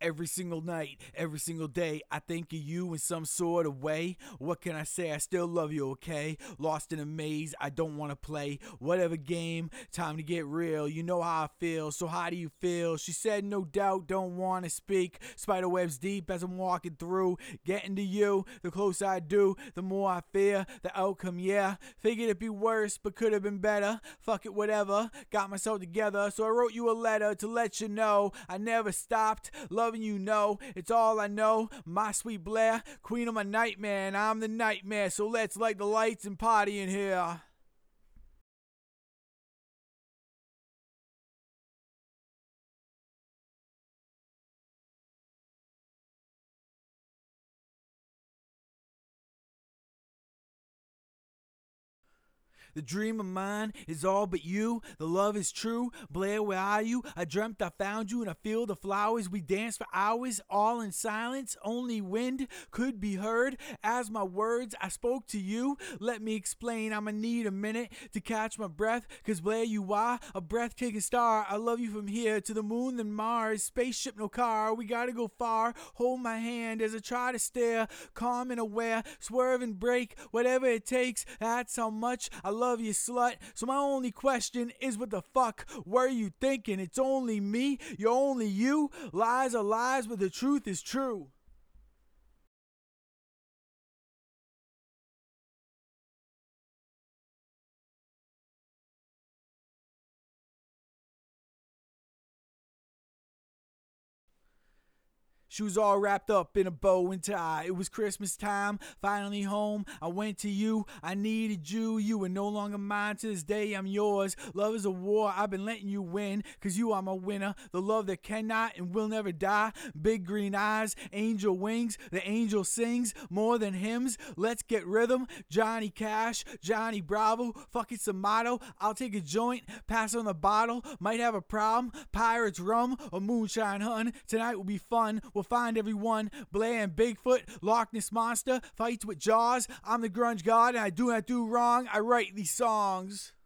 Every single night, every single day, I think of you in some sort of way. What can I say? I still love you, okay? Lost in a maze, I don't wanna play. Whatever game, time to get real. You know how I feel, so how do you feel? She said, no doubt, don't wanna speak. Spiderwebs deep as I'm walking through. Getting to you, the closer I do, the more I fear the outcome, yeah. Figured it'd be worse, but could have been better. Fuck it, whatever. Got myself together, so I wrote you a letter to let you know I never stopped loving you, know it's all I know. My sweet Blair, queen of my nightmare, and I'm the nightmare. So let's light the lights and party in here. The dream of mine is all but you. The love is true. Blair, where are you? I dreamt I found you in a field of flowers. We danced for hours, all in silence. Only wind could be heard. As my words I spoke to you. Let me explain. I'ma need a minute to catch my breath. Cause Blair, you are a breathtaking star. I love you from here to the moon and Mars. Spaceship, no car. We gotta go far. Hold my hand as I try to stare. Calm and aware. Swerve and break. Whatever it takes. That's how much I love you, slut. So my only question is, what the fuck were you thinking? It's only me, you're only you. Lies are lies, but the truth is true. She was all wrapped up in a bow and tie. It was Christmas time, finally home. I went to you, I needed you. You were no longer mine, to this day I'm yours. Love is a war, I've been letting you win. Cause you are my winner, the love that cannot and will never die. Big green eyes, angel wings, the angel sings more than hymns. Let's get rhythm, Johnny Cash, Johnny Bravo. Fuck it's a motto, I'll take a joint, pass on the bottle. Might have a problem, pirates rum or moonshine, hun. Tonight will be fun, we'll find everyone. Blair and Bigfoot, Loch Ness Monster, fights with Jaws. I'm the grunge god and I do not do wrong. I write these songs.